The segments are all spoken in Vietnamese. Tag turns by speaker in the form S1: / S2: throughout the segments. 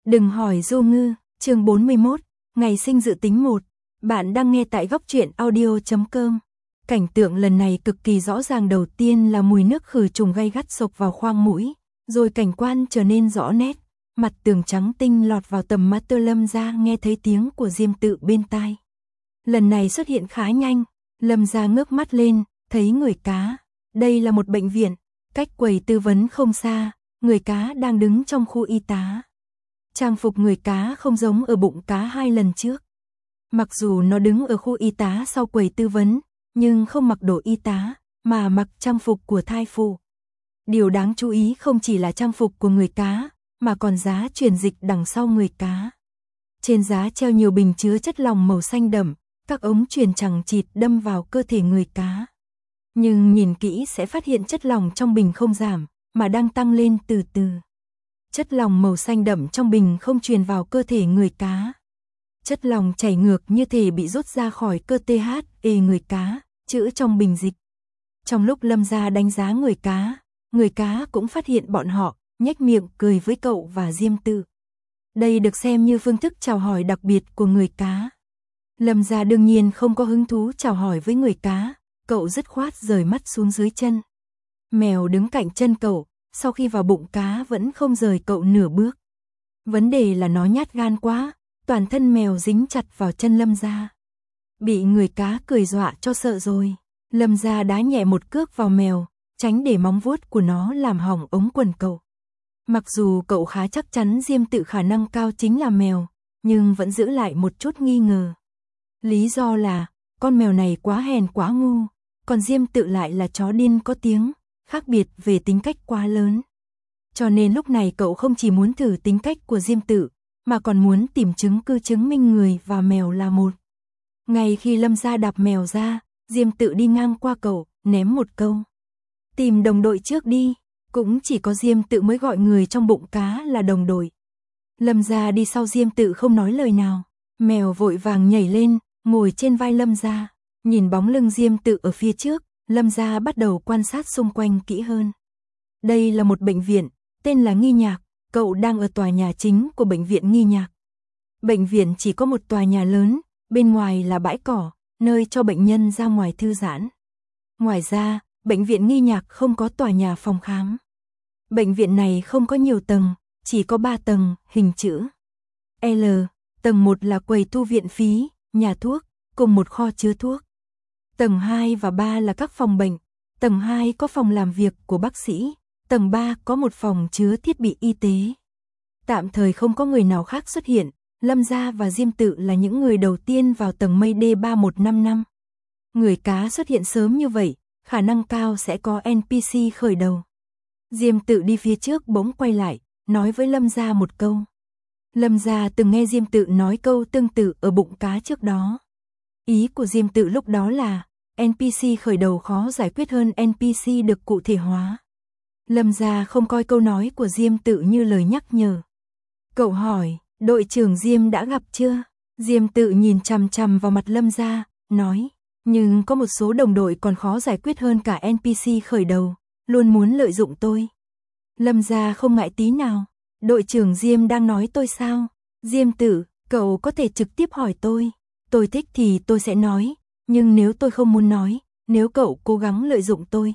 S1: Đừng hỏi Du Ngư, chương 41, ngày sinh dự tính 1. Bạn đang nghe tại góc truyện audio.com. Cảnh tượng lần này cực kỳ rõ ràng, đầu tiên là mùi nước khử trùng gay gắt xộc vào khoang mũi, rồi cảnh quan trở nên rõ nét, mặt tường trắng tinh lọt vào tầm mắt Lâm Gia, nghe thấy tiếng của Diêm Tự bên tai. Lần này xuất hiện khá nhanh, Lâm Gia ngước mắt lên, thấy người cá. Đây là một bệnh viện, cách quầy tư vấn không xa, người cá đang đứng trong khu y tá. Trang phục người cá không giống ở bụng cá 2 lần trước. Mặc dù nó đứng ở khu y tá sau quầy tư vấn, nhưng không mặc đồ y tá, mà mặc trang phục của thai phụ. Điều đáng chú ý không chỉ là trang phục của người cá, mà còn giá truyền dịch đằng sau người cá. Trên giá treo nhiều bình chứa chất lỏng màu xanh đậm, các ống truyền chằng chịt đâm vào cơ thể người cá. Nhưng nhìn kỹ sẽ phát hiện chất lỏng trong bình không giảm, mà đang tăng lên từ từ. Chất lỏng màu xanh đậm trong bình không truyền vào cơ thể người cá. Chất lỏng chảy ngược như thể bị rút ra khỏi cơ thể người cá, chữ trong bình dịch. Trong lúc Lâm Gia đánh giá người cá cũng phát hiện bọn họ, nhếch miệng cười với cậu và Diêm Tự. Đây được xem như phương thức chào hỏi đặc biệt của người cá. Lâm Gia đương nhiên không có hứng thú chào hỏi với người cá, cậu dứt khoát rời mắt xuống dưới chân. Mèo đứng cạnh chân cậu, sau khi vào bụng cá vẫn không rời cậu nửa bước. Vấn đề là nó nhát gan quá, toàn thân mèo dính chặt vào chân Lâm Gia. Bị người cá cười dọa cho sợ rồi, Lâm Gia đá nhẹ một cước vào mèo, tránh để móng vuốt của nó làm hỏng ống quần cậu. Mặc dù cậu khá chắc chắn Diêm Tự khả năng cao chính là mèo, nhưng vẫn giữ lại một chút nghi ngờ. Lý do là, con mèo này quá hèn quá ngu, còn Diêm Tự lại là chó điên có tiếng, khác biệt về tính cách quá lớn. Cho nên lúc này cậu không chỉ muốn thử tính cách của Diêm Tự, mà còn muốn tìm chứng cứ chứng minh người và mèo là một. Ngay khi Lâm Gia đạp mèo ra, Diêm Tự đi ngang qua cậu, ném một câu. Tìm đồng đội trước đi, cũng chỉ có Diêm Tự mới gọi người trong bụng cá là đồng đội. Lâm Gia đi sau Diêm Tự không nói lời nào, mèo vội vàng nhảy lên, ngồi trên vai Lâm Gia, nhìn bóng lưng Diêm Tự ở phía trước, Lâm Gia bắt đầu quan sát xung quanh kỹ hơn. Đây là một bệnh viện, tên là Nghi Nhạc, cậu đang ở tòa nhà chính của bệnh viện Nghi Nhạc. Bệnh viện chỉ có một tòa nhà lớn, bên ngoài là bãi cỏ, nơi cho bệnh nhân ra ngoài thư giãn. Ngoài ra, bệnh viện Nghi Nhạc không có tòa nhà phòng khám. Bệnh viện này không có nhiều tầng, chỉ có 3 tầng, hình chữ L. Tầng 1 là quầy thu viện phí, nhà thuốc, cùng một kho chứa thuốc. Tầng 2 và 3 là các phòng bệnh. Tầng 2 có phòng làm việc của bác sĩ. Tầng 3 có một phòng chứa thiết bị y tế. Tạm thời không có người nào khác xuất hiện. Lâm Gia và Diêm Tự là những người đầu tiên vào tầng mây D3155. Người cá xuất hiện sớm như vậy, khả năng cao sẽ có NPC khởi đầu. Diêm Tự đi phía trước bỗng quay lại, nói với Lâm Gia một câu. Lâm Gia từng nghe Diêm Tự nói câu tương tự ở bụng cá trước đó. Ý của Diêm Tự lúc đó là, NPC khởi đầu khó giải quyết hơn NPC được cụ thể hóa. Lâm Gia không coi câu nói của Diêm Tự như lời nhắc nhở. Cậu hỏi, đội trưởng Diêm đã gặp chưa? Diêm Tự nhìn chằm chằm vào mặt Lâm Gia, nói, nhưng có một số đồng đội còn khó giải quyết hơn cả NPC khởi đầu, luôn muốn lợi dụng tôi. Lâm Gia không ngại tí nào, đội trưởng Diêm đang nói tôi sao? Diêm Tự, cậu có thể trực tiếp hỏi tôi thích thì tôi sẽ nói, nhưng nếu tôi không muốn nói, nếu cậu cố gắng lợi dụng tôi.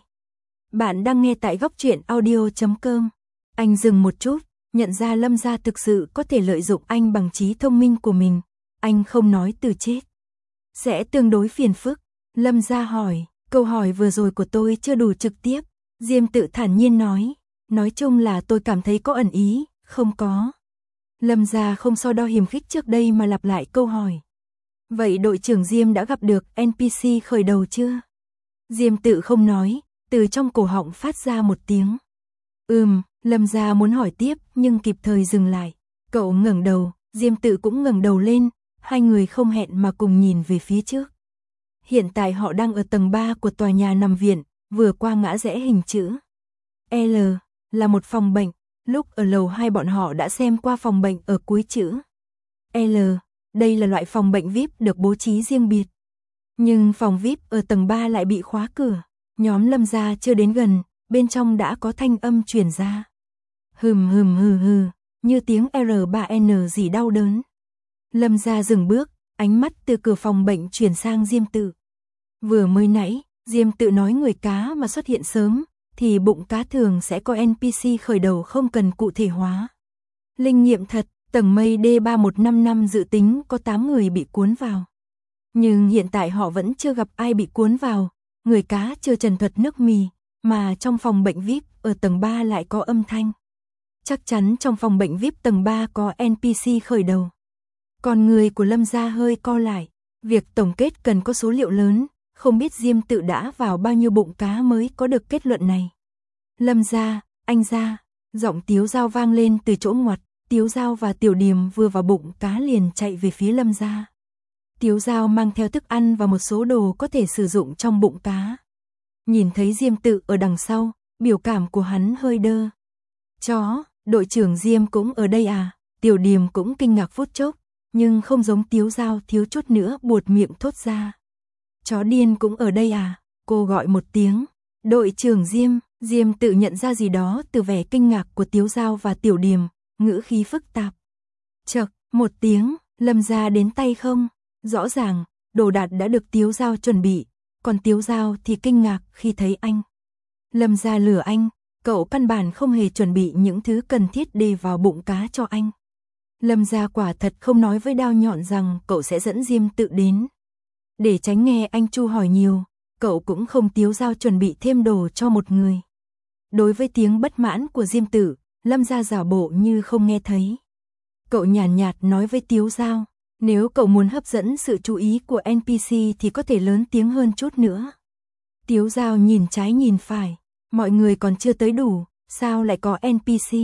S1: Bạn đang nghe tại góc truyện audio.com. Anh dừng một chút, nhận ra Lâm Gia thực sự có thể lợi dụng anh bằng trí thông minh của mình. Anh không nói từ chết. Sẽ tương đối phiền phức. Lâm Gia hỏi, câu hỏi vừa rồi của tôi chưa đủ trực tiếp. Diêm Tự thản nhiên nói chung là tôi cảm thấy có ẩn ý, không có. Lâm Gia không so đo hiềm khích trước đây mà lặp lại câu hỏi. Vậy đội trưởng Diêm đã gặp được NPC khởi đầu chưa? Diêm Tự không nói, từ trong cổ họng phát ra một tiếng. Lâm Gia muốn hỏi tiếp nhưng kịp thời dừng lại. Cậu ngẩng đầu, Diêm Tự cũng ngẩng đầu lên, hai người không hẹn mà cùng nhìn về phía trước. Hiện tại họ đang ở tầng 3 của tòa nhà nằm viện, vừa qua ngã rẽ hình chữ L, là một phòng bệnh. Lúc ở lầu 2 bọn họ đã xem qua phòng bệnh ở cuối chữ L. Đây là loại phòng bệnh VIP được bố trí riêng biệt. Nhưng phòng VIP ở tầng 3 lại bị khóa cửa. Nhóm Lâm Gia chưa đến gần, bên trong đã có thanh âm truyền ra. Hừ. như tiếng R3N gì đau đớn. Lâm Gia dừng bước, ánh mắt từ cửa phòng bệnh chuyển sang Diêm Tự. Vừa mới nãy, Diêm Tự nói người cá mà xuất hiện sớm, thì bụng cá thường sẽ có NPC khởi đầu không cần cụ thể hóa. Linh nghiệm thật, tầng mây D3155 dự tính có 8 người bị cuốn vào. Nhưng hiện tại họ vẫn chưa gặp ai bị cuốn vào, người cá chưa trần thuật nước mì, mà trong phòng bệnh VIP ở tầng 3 lại có âm thanh. Chắc chắn trong phòng bệnh VIP tầng 3 có NPC khởi đầu. Còn người của Lâm Gia hơi co lại, việc tổng kết cần có số liệu lớn, không biết Diêm Tự đã vào bao nhiêu bụng cá mới có được kết luận này. Lâm Gia, anh Gia, giọng Tiếu Dao vang lên từ chỗ ngoặt, Tiếu Dao và Tiểu Điềm vừa vào bụng cá liền chạy về phía Lâm Gia. Tiếu Dao mang theo thức ăn và một số đồ có thể sử dụng trong bụng cá. Nhìn thấy Diêm Tự ở đằng sau, biểu cảm của hắn hơi đơ. Chó, đội trưởng Diêm cũng ở đây à? Tiểu Điềm cũng kinh ngạc phút chốc, nhưng không giống Tiếu Dao thiếu chút nữa buột miệng thốt ra. Chó điên cũng ở đây à? Cô gọi một tiếng. Đội trưởng Diêm, Diêm Tự nhận ra gì đó từ vẻ kinh ngạc của Tiếu Dao và Tiểu Điềm, ngữ khí phức tạp. Chậc, một tiếng, Lâm Gia đến tay không? Rõ ràng, đồ đạc đã được Tiếu Dao chuẩn bị, còn Tiếu Dao thì kinh ngạc khi thấy anh. Lâm Gia lừa anh, cậu căn bản không hề chuẩn bị những thứ cần thiết để vào bụng cá cho anh. Lâm Gia quả thật không nói với Đao Nhọn rằng cậu sẽ dẫn Diêm Tự đến. Để tránh nghe anh Chu hỏi nhiều, cậu cũng không Tiếu Dao chuẩn bị thêm đồ cho một người. Đối với tiếng bất mãn của Diêm Tự, Lâm Gia giả bộ như không nghe thấy. Cậu nhàn nhạt nói với Tiếu Dao, nếu cậu muốn hấp dẫn sự chú ý của NPC thì có thể lớn tiếng hơn chút nữa. Tiếu Dao nhìn trái nhìn phải, mọi người còn chưa tới đủ, sao lại có NPC?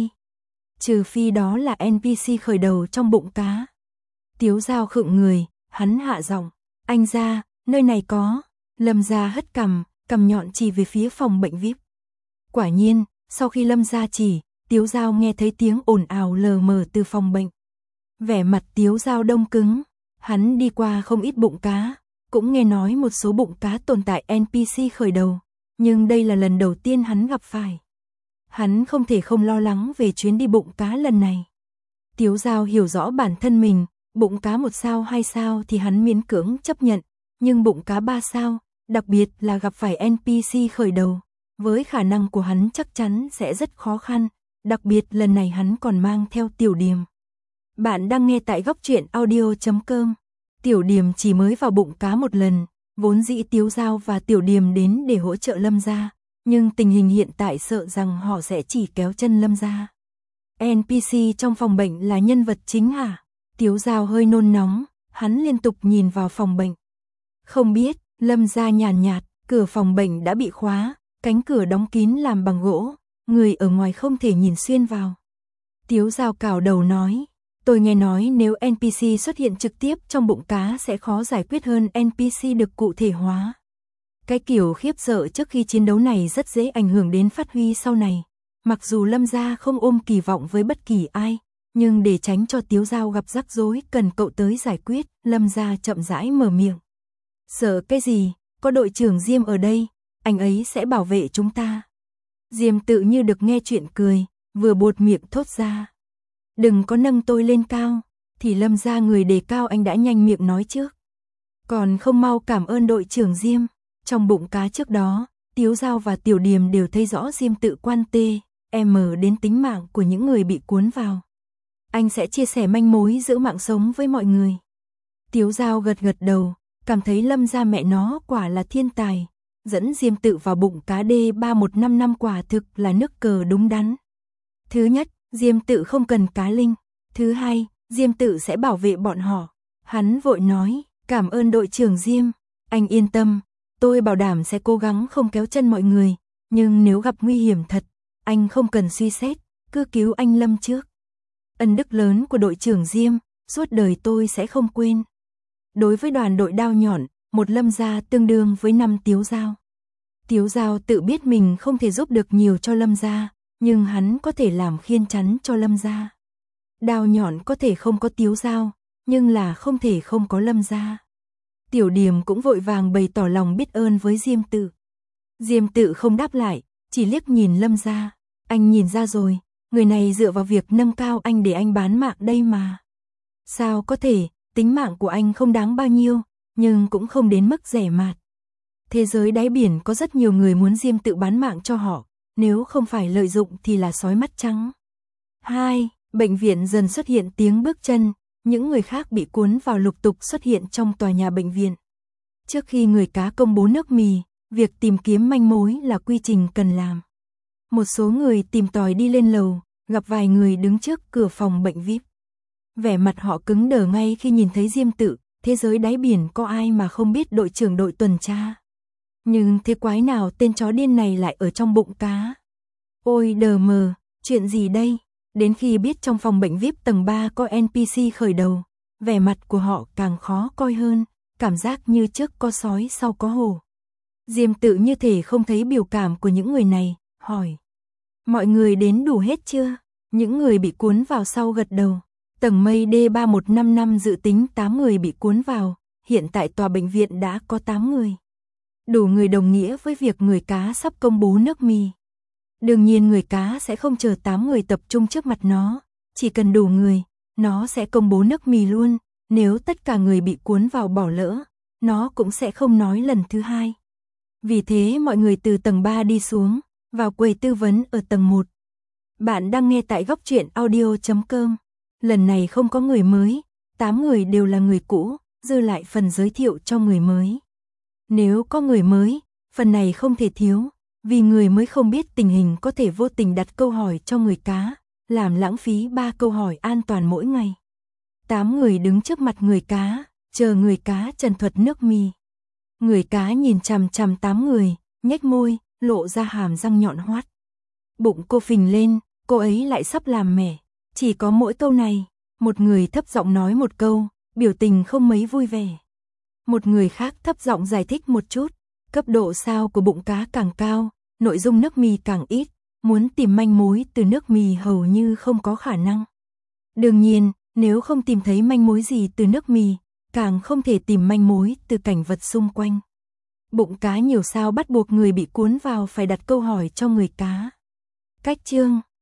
S1: Trừ phi đó là NPC khởi đầu trong bụng cá. Tiếu Dao khựng người, hắn hạ giọng, anh Gia, nơi này có. Lâm Gia hất cằm, cằm nhọn chỉ về phía phòng bệnh VIP. Quả nhiên, sau khi Lâm Gia chỉ, Tiếu Dao nghe thấy tiếng ồn ào lờ mờ từ phòng bệnh. Vẻ mặt Tiếu Dao đông cứng, hắn đi qua không ít bụng cá, cũng nghe nói một số bụng cá tồn tại NPC khởi đầu, nhưng đây là lần đầu tiên hắn gặp phải. Hắn không thể không lo lắng về chuyến đi bụng cá lần này. Tiếu Dao hiểu rõ bản thân mình, bụng cá 1 sao 2 sao thì hắn miễn cưỡng chấp nhận, nhưng bụng cá 3 sao, đặc biệt là gặp phải NPC khởi đầu, với khả năng của hắn chắc chắn sẽ rất khó khăn, đặc biệt lần này hắn còn mang theo Tiểu Điềm. Bạn đang nghe tại góc truyện audio.com. Tiểu Điềm chỉ mới vào bụng cá một lần, vốn dĩ Tiếu Dao và Tiểu Điềm đến để hỗ trợ Lâm Gia, nhưng tình hình hiện tại sợ rằng họ sẽ chỉ kéo chân Lâm Gia. NPC trong phòng bệnh là nhân vật chính hả? Tiếu Dao hơi nôn nóng, hắn liên tục nhìn vào phòng bệnh. Không biết, Lâm Gia nhàn nhạt, cửa phòng bệnh đã bị khóa, cánh cửa đóng kín làm bằng gỗ, người ở ngoài không thể nhìn xuyên vào. Tiếu Dao cào đầu nói, tôi nghe nói nếu NPC xuất hiện trực tiếp trong bụng cá sẽ khó giải quyết hơn NPC được cụ thể hóa. Cái kiểu khiếp sợ trước khi chiến đấu này rất dễ ảnh hưởng đến phát huy sau này. Mặc dù Lâm Gia không ôm kỳ vọng với bất kỳ ai, nhưng để tránh cho Tiếu Dao gặp rắc rối cần cậu tới giải quyết, Lâm Gia chậm rãi mở miệng. Sợ cái gì, có đội trưởng Diêm ở đây, anh ấy sẽ bảo vệ chúng ta. Diêm Tự như được nghe chuyện cười, vừa buột miệng thốt ra. Đừng có nâng tôi lên cao, thì Lâm Gia người đề cao anh đã nhanh miệng nói trước. Còn không mau cảm ơn đội trưởng Diêm. Trong bụng cá trước đó, Tiếu Dao và Tiểu Điềm đều thấy rõ Diêm Tự quan tê, đến tính mạng của những người bị cuốn vào. Anh sẽ chia sẻ manh mối giữ mạng sống với mọi người. Tiếu Dao gật gật đầu, cảm thấy Lâm Gia mẹ nó quả là thiên tài, dẫn Diêm Tự vào bụng cá D3155 quả thực là nước cờ đúng đắn. Thứ nhất, Diêm Tự không cần cá linh. Thứ hai, Diêm Tự sẽ bảo vệ bọn họ. Hắn vội nói, cảm ơn đội trưởng Diêm, anh yên tâm, tôi bảo đảm sẽ cố gắng không kéo chân mọi người, nhưng nếu gặp nguy hiểm thật, anh không cần suy xét, cứ cứu anh Lâm trước. Ân đức lớn của đội trưởng Diêm, suốt đời tôi sẽ không quên. Đối với đoàn đội Đao Nhọn, một Lâm Gia tương đương với 5 Tiếu Dao. Tiếu Dao tự biết mình không thể giúp được nhiều cho Lâm Gia, nhưng hắn có thể làm khiên chắn cho Lâm Gia. Đao Nhọn có thể không có Tiếu Dao, nhưng là không thể không có Lâm Gia. Tiểu Điềm cũng vội vàng bày tỏ lòng biết ơn với Diêm Tự. Diêm Tự không đáp lại, chỉ liếc nhìn Lâm Gia. Anh nhìn ra rồi, người này dựa vào việc nâng cao anh để anh bán mạng đây mà. Sao có thể, tính mạng của anh không đáng bao nhiêu, nhưng cũng không đến mức rẻ mạt. Thế giới đáy biển có rất nhiều người muốn Diêm tự bán mạng cho họ, nếu không phải lợi dụng thì là sói mắt trắng. 2. Bệnh viện dần xuất hiện tiếng bước chân, những người khác bị cuốn vào lục tục xuất hiện trong tòa nhà bệnh viện. Trước khi người cá công bố nước mì, việc tìm kiếm manh mối là quy trình cần làm. Một số người tìm tòi đi lên lầu, gặp vài người đứng trước cửa phòng bệnh VIP. Vẻ mặt họ cứng đờ ngay khi nhìn thấy Diêm tự, thế giới đáy biển có ai mà không biết đội trưởng đội tuần tra. Nhưng thế quái nào tên chó điên này lại ở trong bụng cá? Ôi đờ mờ, chuyện gì đây? Đến khi biết trong phòng bệnh VIP tầng 3 có NPC khởi đầu, vẻ mặt của họ càng khó coi hơn, cảm giác như trước có sói sau có hổ. Diêm tự như thể không thấy biểu cảm của những người này, hỏi. Mọi người đến đủ hết chưa? Những người bị cuốn vào sau gật đầu. Tầng mây D3155 dự tính 8 người bị cuốn vào, hiện tại tòa bệnh viện đã có 8 người. Đủ người đồng nghĩa với việc người cá sắp công bố nước mì. Đương nhiên người cá sẽ không chờ 8 người tập trung trước mặt nó, chỉ cần đủ người, nó sẽ công bố nước mì luôn, nếu tất cả người bị cuốn vào bỏ lỡ, nó cũng sẽ không nói lần thứ hai. Vì thế mọi người từ tầng 3 đi xuống, vào quầy tư vấn ở tầng 1. Bạn đang nghe tại góc truyện audio.com. Lần này không có người mới, 8 người đều là người cũ, dư lại phần giới thiệu cho người mới. Nếu có người mới, phần này không thể thiếu, vì người mới không biết tình hình có thể vô tình đặt câu hỏi cho người cá, làm lãng phí 3 câu hỏi an toàn mỗi ngày. 8 người đứng trước mặt người cá, chờ người cá trần thuật nước mì. Người cá nhìn chằm chằm 8 người, nhếch môi, lộ ra hàm răng nhọn hoắt. Bụng cô phình lên, cô ấy lại sắp làm mẻ. Chỉ có mỗi câu này, một người thấp giọng nói một câu, biểu tình không mấy vui vẻ. Một người khác thấp giọng giải thích một chút, cấp độ sao của bụng cá càng cao, nội dung nước mì càng ít, muốn tìm manh mối từ nước mì hầu như không có khả năng. Đương nhiên, nếu không tìm thấy manh mối gì từ nước mì, càng không thể tìm manh mối từ cảnh vật xung quanh. Bụng cá nhiều sao bắt buộc người bị cuốn vào phải đặt câu hỏi cho người cá. Cách chương